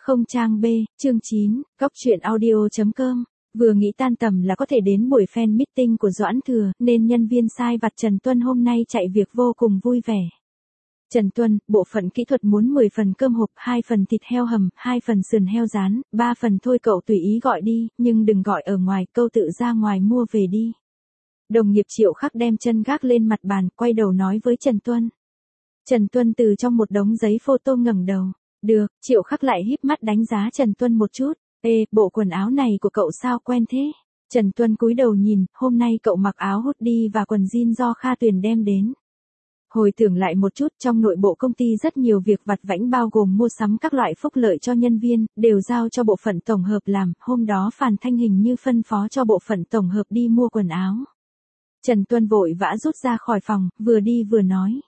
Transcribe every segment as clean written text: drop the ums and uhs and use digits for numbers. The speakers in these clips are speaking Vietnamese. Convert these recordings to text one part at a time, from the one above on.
Không trang B, chương 9, góc truyện audio.com. Vừa nghĩ tan tầm là có thể đến buổi fan meeting của Doãn Thừa, nên nhân viên sai vặt Trần Tuân hôm nay chạy việc vô cùng vui vẻ. Trần Tuân, bộ phận kỹ thuật muốn 10 phần cơm hộp, 2 phần thịt heo hầm, 2 phần sườn heo rán, 3 phần thôi cậu tùy ý gọi đi, nhưng đừng gọi ở ngoài, câu tự ra ngoài mua về đi. Đồng nghiệp Triệu Khắc đem chân gác lên mặt bàn, quay đầu nói với Trần Tuân. Trần Tuân từ trong một đống giấy photo ngẩng đầu. Được, Triệu Khắc lại híp mắt đánh giá Trần Tuân một chút. Ê, bộ quần áo này của cậu sao quen thế? Trần Tuân cúi đầu nhìn, hôm nay cậu mặc áo hoodie và quần jean do Kha Tuyền đem đến. Hồi tưởng lại một chút, trong nội bộ công ty rất nhiều việc vặt vãnh bao gồm mua sắm các loại phúc lợi cho nhân viên, đều giao cho bộ phận tổng hợp làm, hôm đó Phàn Thanh hình như phân phó cho bộ phận tổng hợp đi mua quần áo. Trần Tuân vội vã rút ra khỏi phòng, vừa đi vừa nói.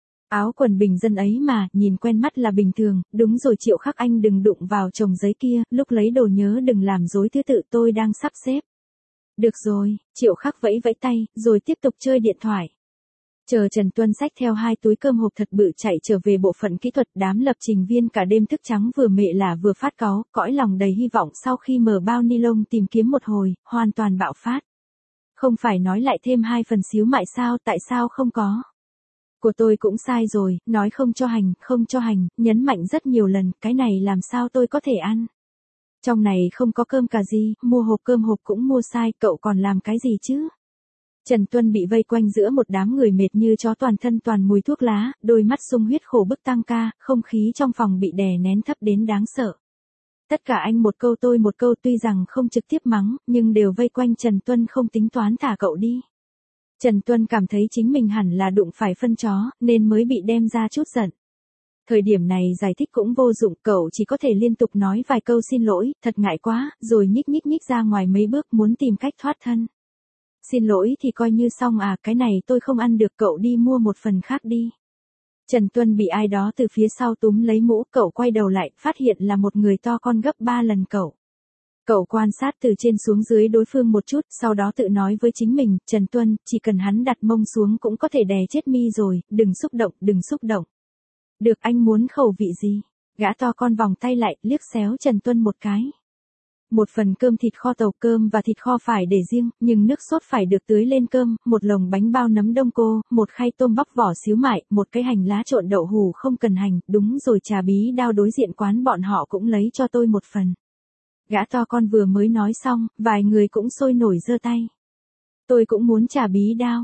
Áo quần bình dân ấy mà, nhìn quen mắt là bình thường, đúng rồi Triệu Khắc anh đừng đụng vào chồng giấy kia, lúc lấy đồ nhớ đừng làm rối thứ tự tôi đang sắp xếp. Được rồi, Triệu Khắc vẫy vẫy tay, rồi tiếp tục chơi điện thoại. Chờ Trần Tuân xách theo 2 túi cơm hộp thật bự chạy trở về bộ phận kỹ thuật, đám lập trình viên cả đêm thức trắng vừa mệt lả vừa phát cáu, cõi lòng đầy hy vọng sau khi mở bao ni lông tìm kiếm một hồi, hoàn toàn bạo phát. Không phải nói lại thêm 2 phần xíu mại sao, tại sao không có? Của tôi cũng sai rồi, nói không cho hành, nhấn mạnh rất nhiều lần, cái này làm sao tôi có thể ăn? Trong này không có cơm cà ri, mua hộp cơm hộp cũng mua sai, cậu còn làm cái gì chứ? Trần Tuân bị vây quanh giữa một đám người mệt như chó, toàn thân toàn mùi thuốc lá, đôi mắt sung huyết khổ bức tăng ca, không khí trong phòng bị đè nén thấp đến đáng sợ. Tất cả anh một câu tôi một câu, tuy rằng không trực tiếp mắng, nhưng đều vây quanh Trần Tuân không tính toán thả cậu đi. Trần Tuân cảm thấy chính mình hẳn là đụng phải phân chó, nên mới bị đem ra chút giận. Thời điểm này giải thích cũng vô dụng, cậu chỉ có thể liên tục nói vài câu xin lỗi, thật ngại quá, rồi nhích ra ngoài mấy bước muốn tìm cách thoát thân. Xin lỗi thì coi như xong à, cái này tôi không ăn được, cậu đi mua một phần khác đi. Trần Tuân bị ai đó từ phía sau túm lấy mũ, cậu quay đầu lại, phát hiện là một người to con gấp 3 lần cậu. Cậu quan sát từ trên xuống dưới đối phương một chút, sau đó tự nói với chính mình, Trần Tuân, chỉ cần hắn đặt mông xuống cũng có thể đè chết mi rồi, đừng xúc động. Được, anh muốn khẩu vị gì? Gã to con vòng tay lại, liếc xéo Trần Tuân một cái. Một phần cơm thịt kho tàu, cơm và thịt kho phải để riêng, nhưng nước sốt phải được tưới lên cơm, một lồng bánh bao nấm đông cô, một khay tôm bóc vỏ xíu mại, một cái hành lá trộn đậu hù không cần hành, đúng rồi trà bí đao đối diện quán bọn họ cũng lấy cho tôi một phần. Gã to con vừa mới nói xong, vài người cũng sôi nổi giơ tay. Tôi cũng muốn trà bí đao,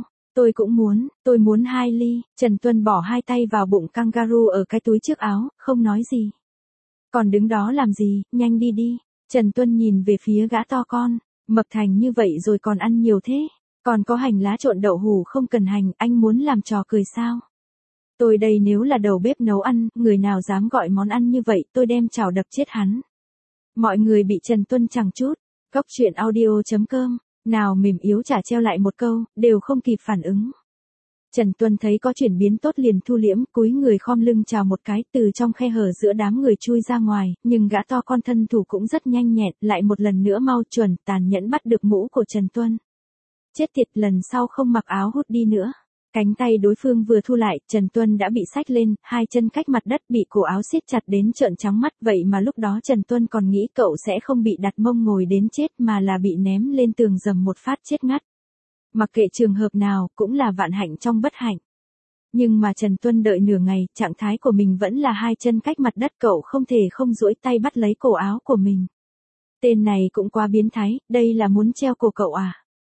tôi muốn 2 ly, Trần Tuân bỏ 2 tay vào bụng kangaroo ở cái túi trước áo, không nói gì. Còn đứng đó làm gì, nhanh đi đi. Trần Tuân nhìn về phía gã to con, mập thành như vậy rồi còn ăn nhiều thế, còn có hành lá trộn đậu hù không cần hành, anh muốn làm trò cười sao? Tôi đây nếu là đầu bếp nấu ăn, người nào dám gọi món ăn như vậy, tôi đem chảo đập chết hắn. Mọi người bị Trần Tuân chẳng chút, góc truyện audio.com, nào mềm yếu chả treo lại một câu, đều không kịp phản ứng. Trần Tuân thấy có chuyển biến tốt liền thu liễm, cúi người khom lưng chào một cái, từ trong khe hở giữa đám người chui ra ngoài, nhưng gã to con thân thủ cũng rất nhanh nhẹn, lại một lần nữa mau chuẩn, tàn nhẫn bắt được mũ của Trần Tuân. Chết tiệt, lần sau không mặc áo hút đi nữa. Cánh tay đối phương vừa thu lại, Trần Tuân đã bị xách lên, 2 chân cách mặt đất, bị cổ áo siết chặt đến trợn trắng mắt, vậy mà lúc đó Trần Tuân còn nghĩ cậu sẽ không bị đặt mông ngồi đến chết mà là bị ném lên tường dầm một phát chết ngắt. Mặc kệ trường hợp nào, cũng là vạn hạnh trong bất hạnh. Nhưng mà Trần Tuân đợi nửa ngày, trạng thái của mình vẫn là 2 chân cách mặt đất, cậu không thể không duỗi tay bắt lấy cổ áo của mình. Tên này cũng quá biến thái, đây là muốn treo cổ cậu à?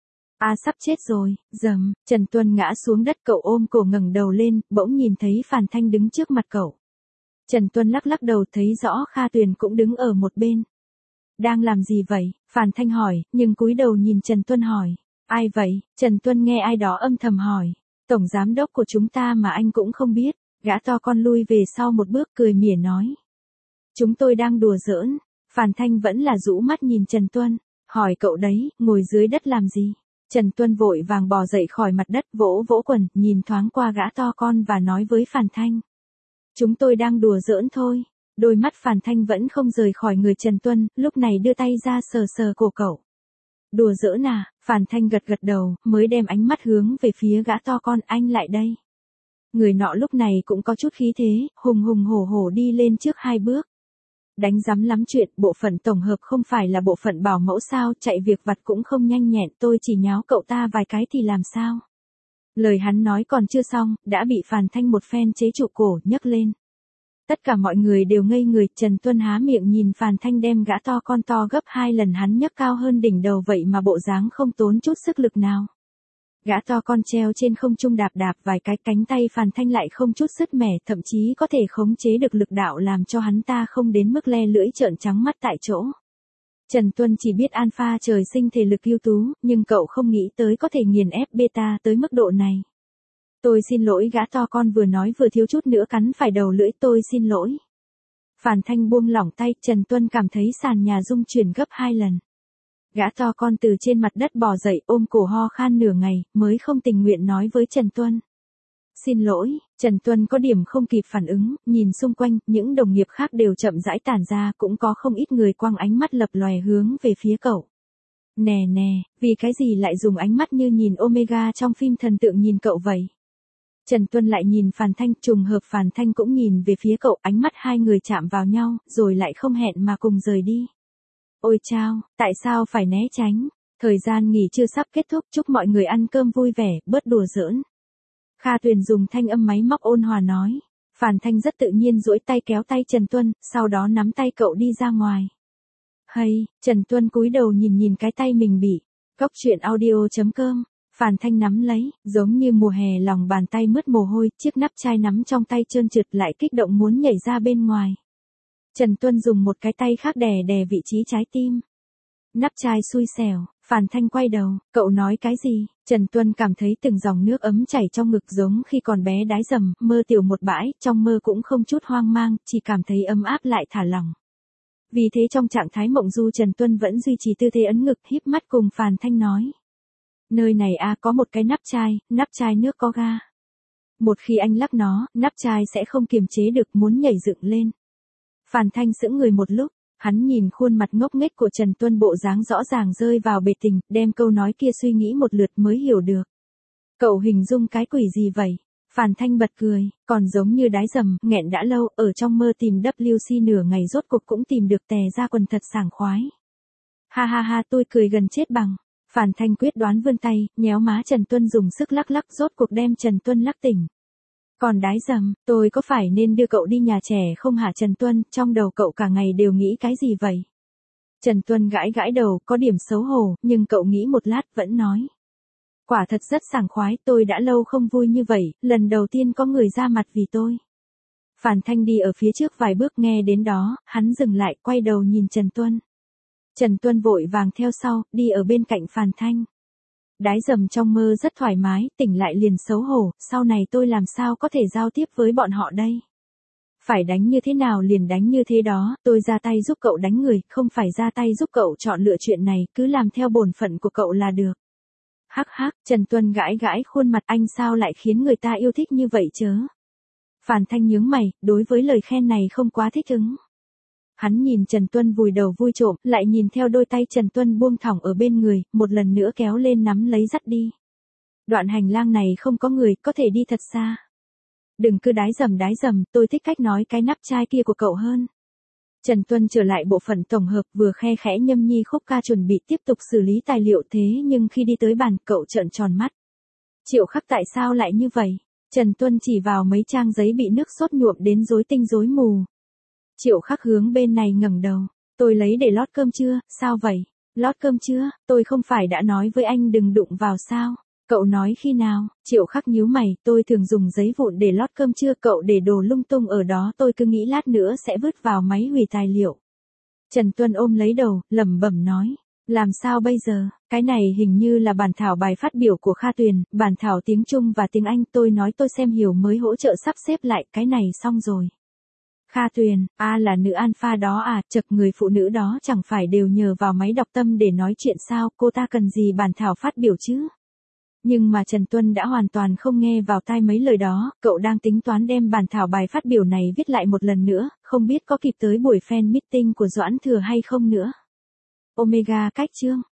Sắp chết rồi, dầm, Trần Tuân ngã xuống đất, cậu ôm cổ ngẩng đầu lên, bỗng nhìn thấy Phàn Thanh đứng trước mặt cậu. Trần Tuân lắc đầu thấy rõ Kha Tuyền cũng đứng ở một bên. Đang làm gì vậy? Phàn Thanh hỏi, nhưng cúi đầu nhìn Trần Tuân hỏi. Ai vậy? Trần Tuân nghe ai đó âm thầm hỏi. Tổng giám đốc của chúng ta mà anh cũng không biết. Gã to con lui về sau một bước cười mỉa nói. Chúng tôi đang đùa giỡn. Phàn Thanh vẫn là rũ mắt nhìn Trần Tuân. Hỏi cậu đấy, ngồi dưới đất làm gì? Trần Tuân vội vàng bò dậy khỏi mặt đất, vỗ quần, nhìn thoáng qua gã to con và nói với Phàn Thanh. Chúng tôi đang đùa giỡn thôi. Đôi mắt Phàn Thanh vẫn không rời khỏi người Trần Tuân, lúc này đưa tay ra sờ cổ cậu. Đùa giỡn à? Phàn Thanh gật đầu, mới đem ánh mắt hướng về phía gã to con, anh lại đây. Người nọ lúc này cũng có chút khí thế, hùng hổ đi lên trước 2 bước. Đánh rắm lắm chuyện, bộ phận tổng hợp không phải là bộ phận bảo mẫu sao, chạy việc vặt cũng không nhanh nhẹn, tôi chỉ nháo cậu ta vài cái thì làm sao. Lời hắn nói còn chưa xong, đã bị Phàn Thanh một phen chế trụ cổ, nhấc lên. Tất cả mọi người đều ngây người, Trần Tuân há miệng nhìn Phàn Thanh đem gã to con to gấp 2 lần hắn nhấc cao hơn đỉnh đầu vậy mà bộ dáng không tốn chút sức lực nào. Gã to con treo trên không trung đạp đạp vài cái, cánh tay Phàn Thanh lại không chút sứt mẻ, thậm chí có thể khống chế được lực đạo làm cho hắn ta không đến mức le lưỡi trợn trắng mắt tại chỗ. Trần Tuân chỉ biết Alpha trời sinh thể lực ưu tú, nhưng cậu không nghĩ tới có thể nghiền ép beta tới mức độ này. Tôi xin lỗi, gã to con vừa nói vừa thiếu chút nữa cắn phải đầu lưỡi, tôi xin lỗi. Phàn Thanh buông lỏng tay, Trần Tuân cảm thấy sàn nhà rung chuyển gấp 2 lần. Gã to con từ trên mặt đất bò dậy, ôm cổ ho khan nửa ngày, mới không tình nguyện nói với Trần Tuân. Xin lỗi. Trần Tuân có điểm không kịp phản ứng, nhìn xung quanh, những đồng nghiệp khác đều chậm rãi tản ra, cũng có không ít người quăng ánh mắt lập lòe hướng về phía cậu. Nè nè, vì cái gì lại dùng ánh mắt như nhìn Omega trong phim thần tượng nhìn cậu vậy? Trần Tuân lại nhìn Phàn Thanh, trùng hợp Phàn Thanh cũng nhìn về phía cậu, ánh mắt hai người chạm vào nhau, rồi lại không hẹn mà cùng rời đi. Ôi chao, tại sao phải né tránh? Thời gian nghỉ trưa sắp kết thúc, chúc mọi người ăn cơm vui vẻ, bớt đùa giỡn. Kha Tuyền dùng thanh âm máy móc ôn hòa nói. Phàn Thanh rất tự nhiên duỗi tay kéo tay Trần Tuân, sau đó nắm tay cậu đi ra ngoài. Hay, Trần Tuân cúi đầu nhìn nhìn cái tay mình bị. Cóc truyện audio.com. Phàn Thanh nắm lấy, giống như mùa hè lòng bàn tay mướt mồ hôi, chiếc nắp chai nắm trong tay trơn trượt lại kích động muốn nhảy ra bên ngoài. Trần Tuân dùng một cái tay khác đè đè vị trí trái tim. Nắp chai xui xẻo, Phàn Thanh quay đầu, cậu nói cái gì? Trần Tuân cảm thấy từng dòng nước ấm chảy trong ngực giống khi còn bé đái dầm, mơ tiểu một bãi, trong mơ cũng không chút hoang mang, chỉ cảm thấy ấm áp lại thả lỏng. Vì thế trong trạng thái mộng du Trần Tuân vẫn duy trì tư thế ấn ngực, híp mắt cùng Phàn Thanh nói. Nơi này có một cái nắp chai nước có ga. Một khi anh lắc nó, nắp chai sẽ không kiềm chế được muốn nhảy dựng lên. Phàn Thanh sững người một lúc, hắn nhìn khuôn mặt ngốc nghếch của Trần Tuân bộ dáng rõ ràng rơi vào bể tình, đem câu nói kia suy nghĩ một lượt mới hiểu được. Cậu hình dung cái quỷ gì vậy? Phàn Thanh bật cười, còn giống như đái dầm, nghẹn đã lâu, ở trong mơ tìm WC nửa ngày rốt cuộc cũng tìm được tè ra quần thật sảng khoái. Ha ha ha, tôi cười gần chết bằng. Phàn Thanh quyết đoán vươn tay, nhéo má Trần Tuân dùng sức lắc lắc rốt cuộc đem Trần Tuân lắc tỉnh. Còn đái dầm, tôi có phải nên đưa cậu đi nhà trẻ không hả Trần Tuân, trong đầu cậu cả ngày đều nghĩ cái gì vậy? Trần Tuân gãi gãi đầu, có điểm xấu hổ, nhưng cậu nghĩ một lát vẫn nói. Quả thật rất sảng khoái, tôi đã lâu không vui như vậy, lần đầu tiên có người ra mặt vì tôi. Phàn Thanh đi ở phía trước vài bước nghe đến đó, hắn dừng lại, quay đầu nhìn Trần Tuân. Trần Tuân vội vàng theo sau, đi ở bên cạnh Phàn Thanh. Đái dầm trong mơ rất thoải mái, tỉnh lại liền xấu hổ, sau này tôi làm sao có thể giao tiếp với bọn họ đây? Phải đánh như thế nào liền đánh như thế đó, tôi ra tay giúp cậu đánh người, không phải ra tay giúp cậu chọn lựa chuyện này, cứ làm theo bổn phận của cậu là được. Hắc hắc, Trần Tuân gãi gãi khuôn mặt, anh sao lại khiến người ta yêu thích như vậy chớ? Phàn Thanh nhướng mày, đối với lời khen này không quá thích ứng. Hắn nhìn Trần Tuân vùi đầu vui trộm, lại nhìn theo đôi tay Trần Tuân buông thõng ở bên người, một lần nữa kéo lên nắm lấy dắt đi. Đoạn hành lang này không có người, có thể đi thật xa. Đừng cứ đái dầm, tôi thích cách nói cái nắp chai kia của cậu hơn. Trần Tuân trở lại bộ phận tổng hợp, vừa khe khẽ nhâm nhi khúc ca chuẩn bị tiếp tục xử lý tài liệu, thế nhưng khi đi tới bàn, cậu trợn tròn mắt. Triệu Khắc tại sao lại như vậy? Trần Tuân chỉ vào mấy trang giấy bị nước sốt nhuộm đến rối tinh rối mù. Triệu Khắc hướng bên này ngẩng đầu. Tôi lấy để lót cơm chưa, sao vậy? Lót cơm chưa, tôi không phải đã nói với anh đừng đụng vào sao? Cậu nói khi nào? Triệu Khắc nhíu mày, tôi thường dùng giấy vụn để lót cơm chưa, cậu để đồ lung tung ở đó, tôi cứ nghĩ lát nữa sẽ vứt vào máy hủy tài liệu. Trần Tuân ôm lấy đầu, lẩm bẩm nói. Làm sao bây giờ? Cái này hình như là bản thảo bài phát biểu của Kha Tuyền, bản thảo tiếng Trung và tiếng Anh, tôi nói tôi xem hiểu mới hỗ trợ sắp xếp lại, cái này xong rồi. Kha Tuyền, là nữ alpha đó chật, người phụ nữ đó chẳng phải đều nhờ vào máy đọc tâm để nói chuyện sao, cô ta cần gì bản thảo phát biểu chứ? Nhưng mà Trần Tuân đã hoàn toàn không nghe vào tai mấy lời đó, cậu đang tính toán đem bản thảo bài phát biểu này viết lại một lần nữa, không biết có kịp tới buổi fan meeting của Doãn Thừa hay không nữa. Omega cách chương.